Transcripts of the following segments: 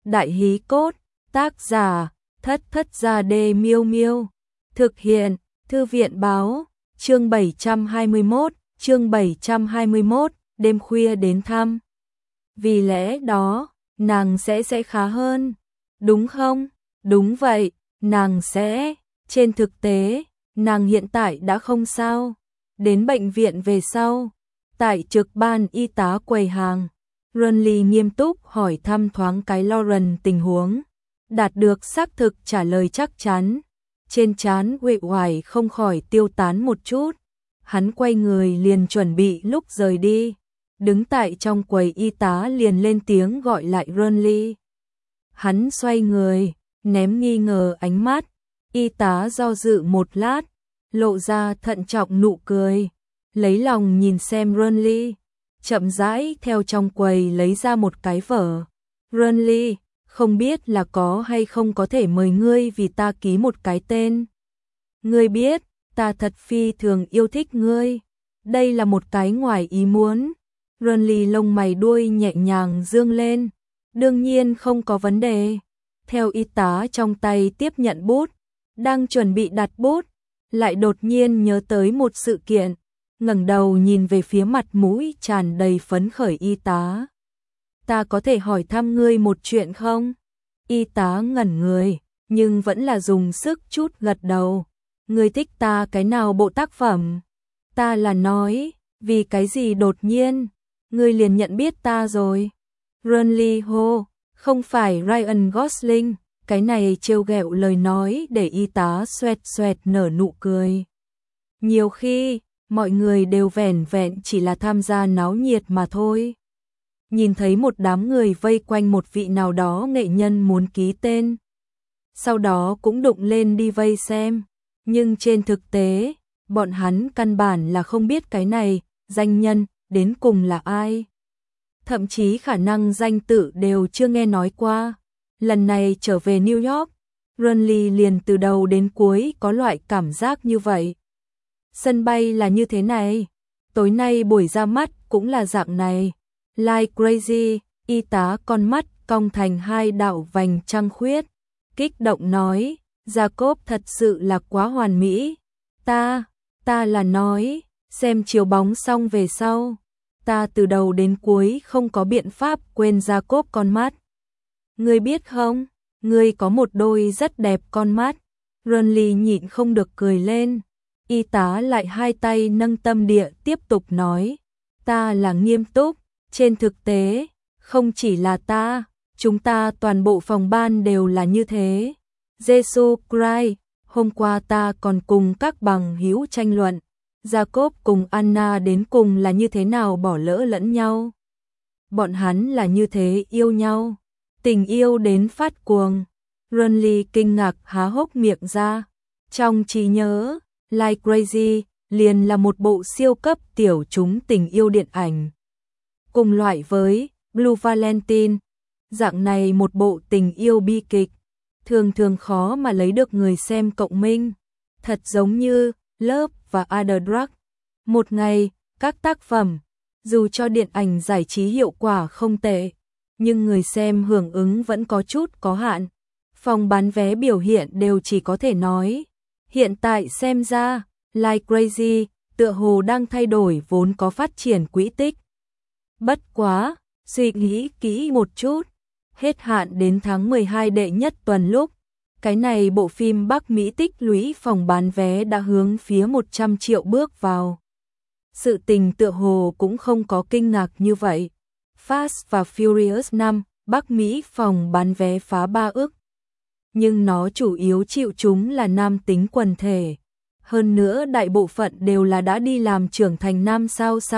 Đại hí cốt, tác giả, Thất Thất Gia Đê Miêu Miêu. Thực hiện, Thư viện báo, chương 721, đêm khuya đến thăm. Vì lẽ đó, nàng sẽ khá hơn, đúng không? Đúng vậy, nàng sẽ, trên thực tế, nàng hiện tại đã không sao. Đến bệnh viện về sau, tại trực ban y tá quầy hàng, Runly nghiêm túc hỏi thăm thoáng cái Lauren tình huống, đạt được xác thực trả lời chắc chắn. Trên trán uể oải không khỏi tiêu tán một chút, hắn quay người liền chuẩn bị lúc rời đi. Đứng tại trong quầy y tá liền lên tiếng gọi lại Runly. Hắn xoay người, ném nghi ngờ ánh mắt, y tá do dự một lát, lộ ra thận trọng nụ cười, lấy lòng nhìn xem Runly, chậm rãi theo trong quầy lấy ra một cái vở. Runly, không biết là có hay không có thể mời ngươi vì ta ký một cái tên. Ngươi biết, ta thật phi thường yêu thích ngươi. Đây là một cái ngoài ý muốn. Runly lông mày đuôi nhẹ nhàng dương lên. Đương nhiên không có vấn đề. Theo y tá trong tay tiếp nhận bút, đang chuẩn bị đặt bút, lại đột nhiên nhớ tới một sự kiện, ngẩng đầu nhìn về phía mặt mũi tràn đầy phấn khởi y tá. Ta có thể hỏi thăm ngươi một chuyện không? Y tá ngẩn người, nhưng vẫn là dùng sức chút gật đầu. Ngươi thích ta cái nào bộ tác phẩm? Ta là nói, vì cái gì đột nhiên, ngươi liền nhận biết ta rồi. Runly hô, không phải Ryan Gosling, cái này trêu ghẹo lời nói để y tá xoẹt xoẹt nở nụ cười. Nhiều khi, mọi người đều vẻn vẹn chỉ là tham gia náo nhiệt mà thôi. Nhìn thấy một đám người vây quanh một vị nào đó nghệ nhân muốn ký tên, sau đó cũng đụng lên đi vây xem, nhưng trên thực tế, bọn hắn căn bản là không biết cái này, danh nhân, đến cùng là ai. Thậm chí khả năng danh tự đều chưa nghe nói qua. Lần này trở về New York, Runly liền từ đầu đến cuối có loại cảm giác như vậy. Sân bay là như thế này, tối nay buổi ra mắt cũng là dạng này. Like crazy, y tá con mắt cong thành hai đạo vành trăng khuyết, kích động nói, Jacob thật sự là quá hoàn mỹ. Ta là nói, xem chiếu bóng xong về sau, ta từ đầu đến cuối không có biện pháp quên Jacob con mắt. Ngươi biết không, ngươi có một đôi rất đẹp con mắt. Runly nhịn không được cười lên. Y tá lại hai tay nâng tâm địa tiếp tục nói, ta là nghiêm túc. Trên thực tế, không chỉ là ta, chúng ta toàn bộ phòng ban đều là như thế. Jesus Christ, hôm qua ta còn cùng các bằng hữu tranh luận, Jacob cùng Anna đến cùng là như thế nào bỏ lỡ lẫn nhau. Bọn hắn là như thế yêu nhau, tình yêu đến phát cuồng. Runly kinh ngạc há hốc miệng ra. Trong trí nhớ, Like Crazy liền là một bộ siêu cấp tiểu chúng tình yêu điện ảnh. Cùng loại với Blue Valentine, dạng này một bộ tình yêu bi kịch, thường thường khó mà lấy được người xem cộng minh. Thật giống như Love và Other Drugs. Một ngày, các tác phẩm, dù cho điện ảnh giải trí hiệu quả không tệ, nhưng người xem hưởng ứng vẫn có chút có hạn. Phòng bán vé biểu hiện đều chỉ có thể nói. Hiện tại xem ra, Like Crazy, tựa hồ đang thay đổi vốn có phát triển quỹ tích. Bất quá, suy nghĩ kỹ một chút, hết hạn đến tháng 12 đệ nhất tuần lúc, cái này bộ phim Bắc Mỹ tích lũy phòng bán vé đã hướng phía 100 triệu bước vào. Sự tình tựa hồ cũng không có kinh ngạc như vậy. Fast và Furious 5, Bắc Mỹ phòng bán vé phá 3 ức. Nhưng nó chủ yếu chịu chúng là nam tính quần thể. Hơn nữa đại bộ phận đều là đã đi làm trưởng thành nam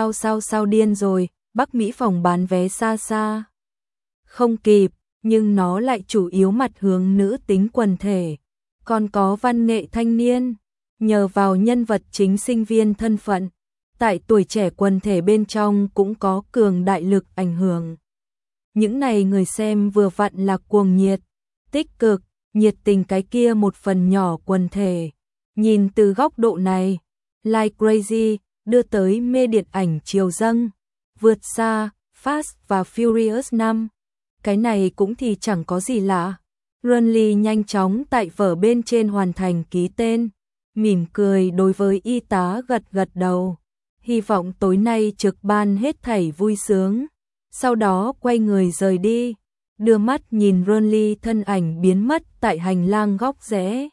sao điên rồi. Bắc Mỹ phòng bán vé xa xa không kịp, nhưng nó lại chủ yếu mặt hướng nữ tính quần thể. Còn có văn nghệ thanh niên, nhờ vào nhân vật chính sinh viên thân phận, tại tuổi trẻ quần thể bên trong cũng có cường đại lực ảnh hưởng. Những này người xem vừa vặn là cuồng nhiệt, tích cực, nhiệt tình cái kia một phần nhỏ quần thể. Nhìn từ góc độ này, Like Crazy đưa tới mê điện ảnh chiều dâng, vượt xa Fast và Furious 5. cái này cũng thì chẳng có gì lạ. Runly nhanh chóng tại vở bên trên hoàn thành ký tên, mỉm cười đối với y tá gật gật đầu. Hy vọng tối nay trực ban hết thảy vui sướng. Sau đó quay người rời đi, đưa mắt nhìn Runly thân ảnh biến mất tại hành lang góc rẽ.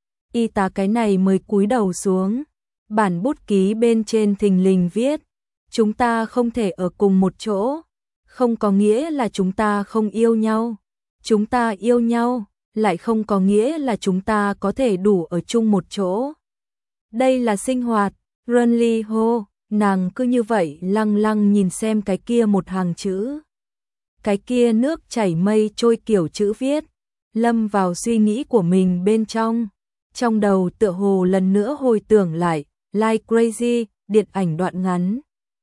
Y tá cái này mới cúi đầu xuống, bản bút ký bên trên thình lình viết: chúng ta không thể ở cùng một chỗ, không có nghĩa là chúng ta không yêu nhau. Chúng ta yêu nhau, lại không có nghĩa là chúng ta có thể đủ ở chung một chỗ. Đây là sinh hoạt. Runly hô, nàng cứ như vậy lăng lăng nhìn xem cái kia một hàng chữ. Cái kia nước chảy mây trôi kiểu chữ viết, lâm vào suy nghĩ của mình bên trong. Trong đầu tựa hồ lần nữa hồi tưởng lại Like Crazy, điện ảnh đoạn ngắn.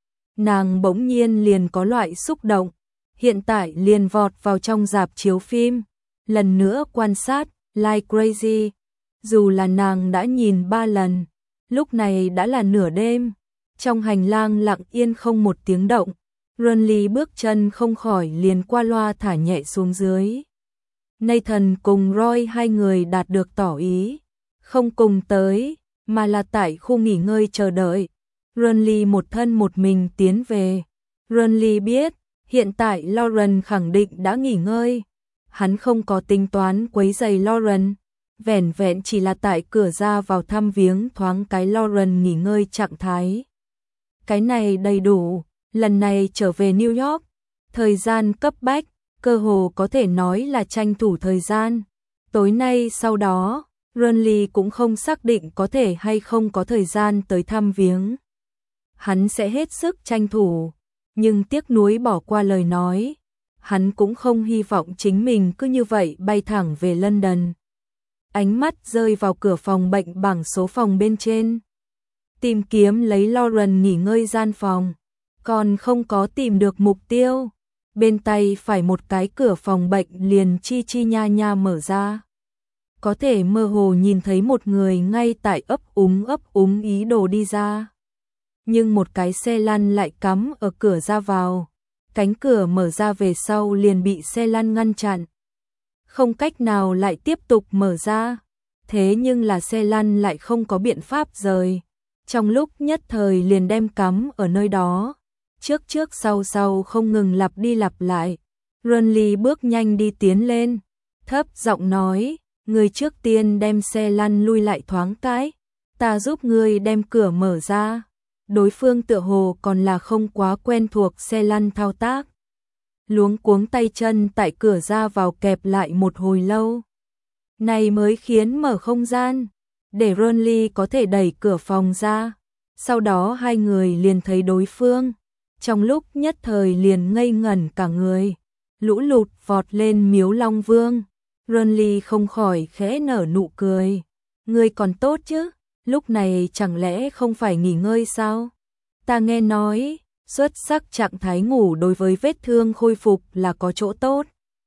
Nàng bỗng nhiên liền có loại xúc động, hiện tại liền vọt vào trong rạp chiếu phim, lần nữa quan sát Like Crazy. Dù là nàng đã nhìn 3 lần, lúc này đã là nửa đêm, trong hành lang lặng yên không một tiếng động, Runly bước chân không khỏi liền qua loa thả nhẹ xuống dưới. Nathan cùng Roy hai người đạt được tỏ ý, không cùng tới, mà là tại khu nghỉ ngơi chờ đợi. Runly một thân một mình tiến về. Runly biết, hiện tại Lauren khẳng định đã nghỉ ngơi. Hắn không có tính toán quấy rầy Lauren, vẻn vẹn chỉ là tại cửa ra vào thăm viếng thoáng cái Lauren nghỉ ngơi trạng thái. Cái này đầy đủ, lần này trở về New York, thời gian cấp bách, cơ hồ có thể nói là tranh thủ thời gian. Tối nay sau đó, Runly cũng không xác định có thể hay không có thời gian tới thăm viếng. Hắn sẽ hết sức tranh thủ, nhưng tiếc nuối bỏ qua lời nói. Hắn cũng không hy vọng chính mình cứ như vậy bay thẳng về London. Ánh mắt rơi vào cửa phòng bệnh bảng số phòng bên trên. Tìm kiếm lấy Lauren nghỉ ngơi gian phòng, còn không có tìm được mục tiêu. Bên tay phải một cái cửa phòng bệnh liền chi chi nha nha mở ra. Có thể mơ hồ nhìn thấy một người ngay tại ấp úng ý đồ đi ra. Nhưng một cái xe lăn lại cắm ở cửa ra vào. Cánh cửa mở ra về sau liền bị xe lăn ngăn chặn. Không cách nào lại tiếp tục mở ra. Thế nhưng là xe lăn lại không có biện pháp rời. Trong lúc nhất thời liền đem cắm ở nơi đó. Trước sau không ngừng lặp đi lặp lại. Runly bước nhanh đi tiến lên. Thấp giọng nói, người trước tiên đem xe lăn lui lại thoáng cái. Ta giúp ngươi đem cửa mở ra. Đối phương tựa hồ còn là không quá quen thuộc xe lăn thao tác. Luống cuống tay chân tại cửa ra vào kẹp lại một hồi lâu. Này mới khiến mở không gian, để Runly có thể đẩy cửa phòng ra. Sau đó hai người liền thấy đối phương. Trong lúc nhất thời liền ngây ngẩn cả người. Lũ lụt vọt lên Miếu Long Vương. Runly không khỏi khẽ nở nụ cười. Ngươi còn tốt chứ? Lúc này chẳng lẽ không phải nghỉ ngơi sao? Ta nghe nói, xuất sắc trạng thái ngủ đối với vết thương khôi phục là có chỗ tốt.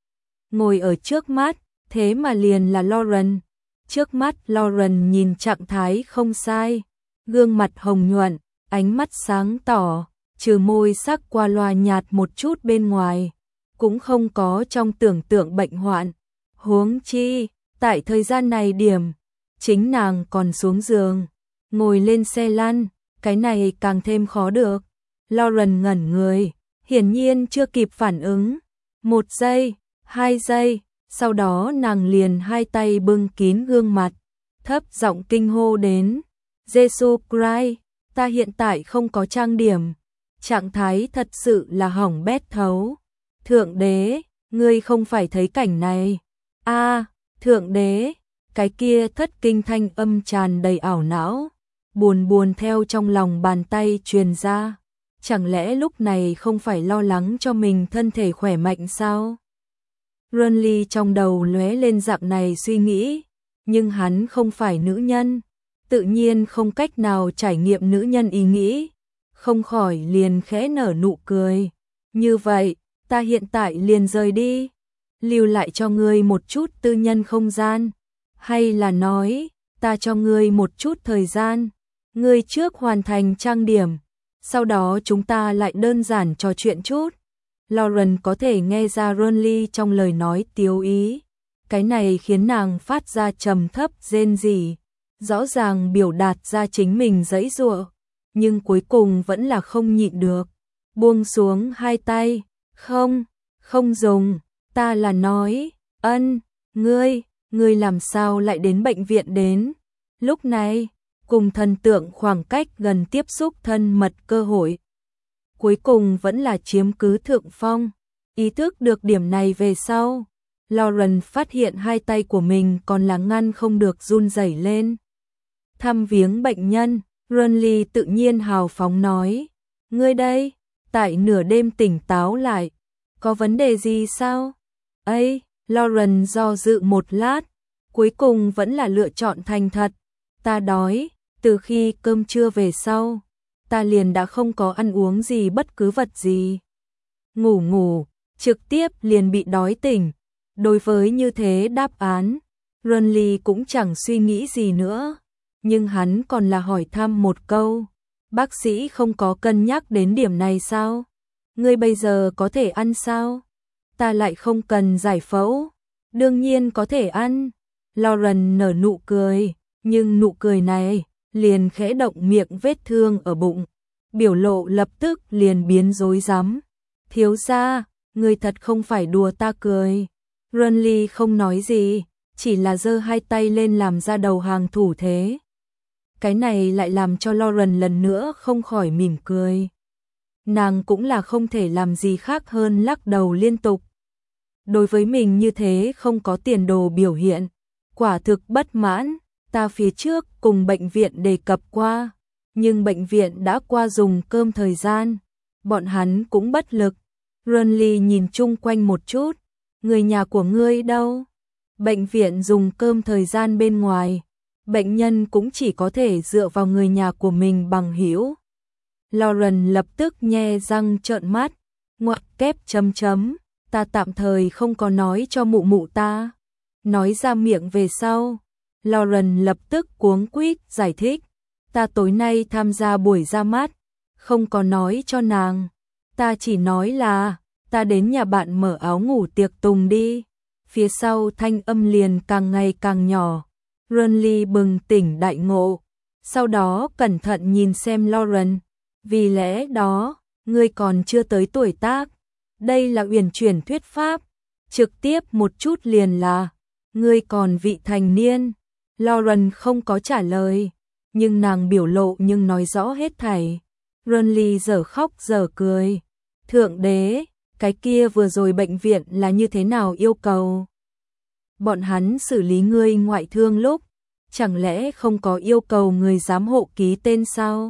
Ngồi ở trước mắt, thế mà liền là Lauren. Trước mắt Lauren nhìn trạng thái không sai, gương mặt hồng nhuận, ánh mắt sáng tỏ, trừ môi sắc qua loa nhạt một chút bên ngoài, cũng không có trong tưởng tượng bệnh hoạn. Huống chi, tại thời gian này điểm, chính nàng còn xuống giường, ngồi lên xe lăn, cái này càng thêm khó được. Lauren ngẩn người, hiển nhiên chưa kịp phản ứng. 1 giây, 2 giây, sau đó nàng liền hai tay bưng kín gương mặt, thấp giọng kinh hô đến. Jesus Christ, ta hiện tại không có trang điểm, trạng thái thật sự là hỏng bét thấu. Thượng đế, ngươi không phải thấy cảnh này. Thượng đế, cái kia thất kinh thanh âm tràn đầy ảo não, buồn theo trong lòng bàn tay truyền ra. Chẳng lẽ lúc này không phải lo lắng cho mình thân thể khỏe mạnh sao? Runly trong đầu lóe lên dạng này suy nghĩ, nhưng hắn không phải nữ nhân, tự nhiên không cách nào trải nghiệm nữ nhân ý nghĩ, không khỏi liền khẽ nở nụ cười. Như vậy, ta hiện tại liền rời đi, lưu lại cho ngươi một chút tư nhân không gian, hay là nói, ta cho ngươi một chút thời gian, ngươi trước hoàn thành trang điểm, sau đó chúng ta lại đơn giản trò chuyện chút. Lauren có thể nghe ra Ronly trong lời nói tiếu ý. Cái này khiến nàng phát ra trầm thấp rên rỉ, rõ ràng biểu đạt ra chính mình giãy giụa, nhưng cuối cùng vẫn là không nhịn được, buông xuống hai tay, không dùng, ta là nói, ngươi làm sao lại đến bệnh viện đến? Lúc này, cùng thần tượng khoảng cách gần tiếp xúc thân mật cơ hội, cuối cùng vẫn là chiếm cứ thượng phong. Ý thức được điểm này về sau, Lauren phát hiện hai tay của mình còn là ngăn không được run rẩy lên. Thăm viếng bệnh nhân, Ronly tự nhiên hào phóng nói, ngươi đây, tại nửa đêm tỉnh táo lại, có vấn đề gì sao? Ấy, Lauren do dự một lát, cuối cùng vẫn là lựa chọn thành thật. Ta đói, từ khi cơm trưa về sau, ta liền đã không có ăn uống gì bất cứ vật gì. Ngủ, trực tiếp liền bị đói tỉnh. Đối với như thế đáp án, Ronly cũng chẳng suy nghĩ gì nữa, nhưng hắn còn là hỏi thăm một câu, bác sĩ không có cân nhắc đến điểm này sao? Ngươi bây giờ có thể ăn sao? Ta lại không cần giải phẫu, đương nhiên có thể ăn. Lauren nở nụ cười, nhưng nụ cười này liền khẽ động miệng vết thương ở bụng, biểu lộ lập tức liền biến rối rắm. Thiếu gia, ngươi thật không phải đùa ta cười. Ronly không nói gì, chỉ là giơ hai tay lên làm ra đầu hàng thủ thế. Cái này lại làm cho Lauren lần nữa không khỏi mỉm cười. Nàng cũng là không thể làm gì khác hơn lắc đầu liên tục. Đối với mình như thế không có tiền đồ biểu hiện, quả thực bất mãn. Ta phía trước cùng bệnh viện đề cập qua, nhưng bệnh viện đã qua dùng cơm thời gian, bọn hắn cũng bất lực. Ronly nhìn chung quanh một chút, người nhà của ngươi đâu? Bệnh viện dùng cơm thời gian bên ngoài, bệnh nhân cũng chỉ có thể dựa vào người nhà của mình bằng hữu. Lauren lập tức nhe răng trợn mắt, ngoặc kép chấm, ta tạm thời không có nói cho mụ mụ ta. Nói ra miệng về sau, Lauren lập tức cuống quýt giải thích, ta tối nay tham gia buổi ra mắt, không có nói cho nàng, ta chỉ nói là ta đến nhà bạn mở áo ngủ tiệc tùng đi. Phía sau thanh âm liền càng ngày càng nhỏ. Ronly bừng tỉnh đại ngộ, sau đó cẩn thận nhìn xem Lauren, vì lẽ đó, ngươi còn chưa tới tuổi tác. Đây là uyển chuyển thuyết pháp, trực tiếp một chút liền là ngươi còn vị thành niên. Lauren không có trả lời, nhưng nàng biểu lộ nhưng nói rõ hết thảy. Ronly dở khóc dở cười. Thượng đế, cái kia vừa rồi bệnh viện là như thế nào yêu cầu? Bọn hắn xử lý ngươi ngoại thương lúc, chẳng lẽ không có yêu cầu người giám hộ ký tên sao?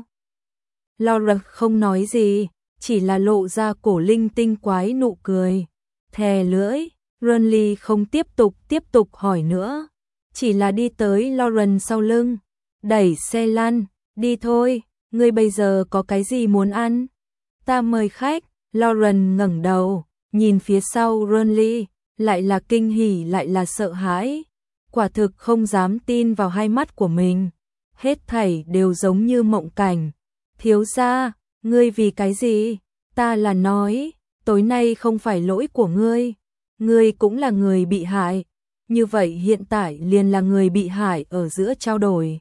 Lauren không nói gì, chỉ là lộ ra cổ linh tinh quái nụ cười. Thè lưỡi, Ronly không tiếp tục hỏi nữa, chỉ là đi tới Lauren sau lưng, đẩy xe lăn, đi thôi, ngươi bây giờ có cái gì muốn ăn? Ta mời khách. Lauren ngẩng đầu, nhìn phía sau Ronly, lại là kinh hỉ lại là sợ hãi, quả thực không dám tin vào hai mắt của mình, hết thảy đều giống như mộng cảnh. Thiếu gia, ngươi vì cái gì? Ta là nói, tối nay không phải lỗi của ngươi cũng là người bị hại, như vậy hiện tại liền là người bị hại ở giữa trao đổi.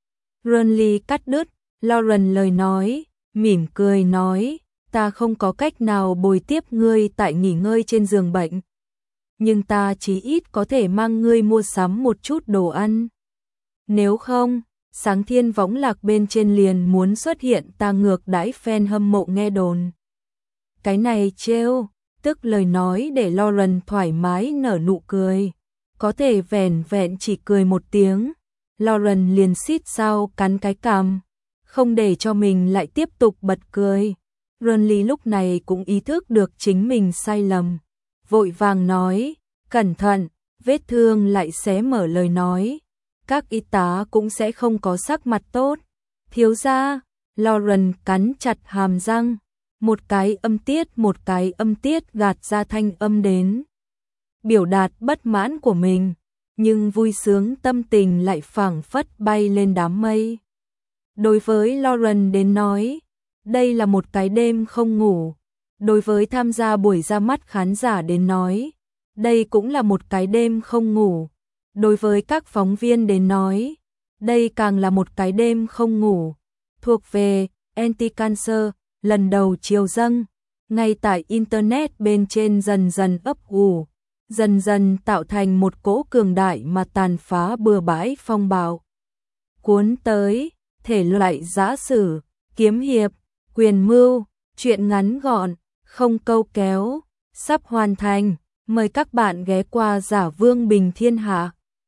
Ronly cắt đứt Lauren lời nói, mỉm cười nói, ta không có cách nào bồi tiếp ngươi tại nghỉ ngơi trên giường bệnh, nhưng ta chí ít có thể mang ngươi mua sắm một chút đồ ăn. Nếu không, sáng thiên võng lạc bên trên liền muốn xuất hiện ta ngược đãi fan hâm mộ nghe đồn. Cái này trêu, tức lời nói để Lauren thoải mái nở nụ cười, có thể vẻn vẹn chỉ cười một tiếng. Lauren liền xít sao cắn cái cằm, không để cho mình lại tiếp tục bật cười. Ronly lúc này cũng ý thức được chính mình sai lầm, vội vàng nói, cẩn thận, vết thương lại xé mở lời nói, các y tá cũng sẽ không có sắc mặt tốt. Thiếu gia, Lauren cắn chặt hàm răng, một cái âm tiết gạt ra thanh âm đến, biểu đạt bất mãn của mình, nhưng vui sướng tâm tình lại phảng phất bay lên đám mây. Đối với Lauren đến nói, đây là một cái đêm không ngủ, Đối với tham gia buổi ra mắt khán giả đến nói, đây cũng là một cái đêm không ngủ. Đối với các phóng viên đến nói, đây càng là một cái đêm không ngủ. Thuộc về Anti-Cancer, lần đầu chiều dâng, ngay tại Internet bên trên dần dần ấp ủ, dần dần tạo thành một cỗ cường đại mà tàn phá bừa bãi phong bạo. Cuốn tới, thể loại giã sử, kiếm hiệp, quyền mưu, truyện ngắn gọn, không câu kéo, sắp hoàn thành. Mời các bạn ghé qua Giả Vương Bình Thiên Hạ.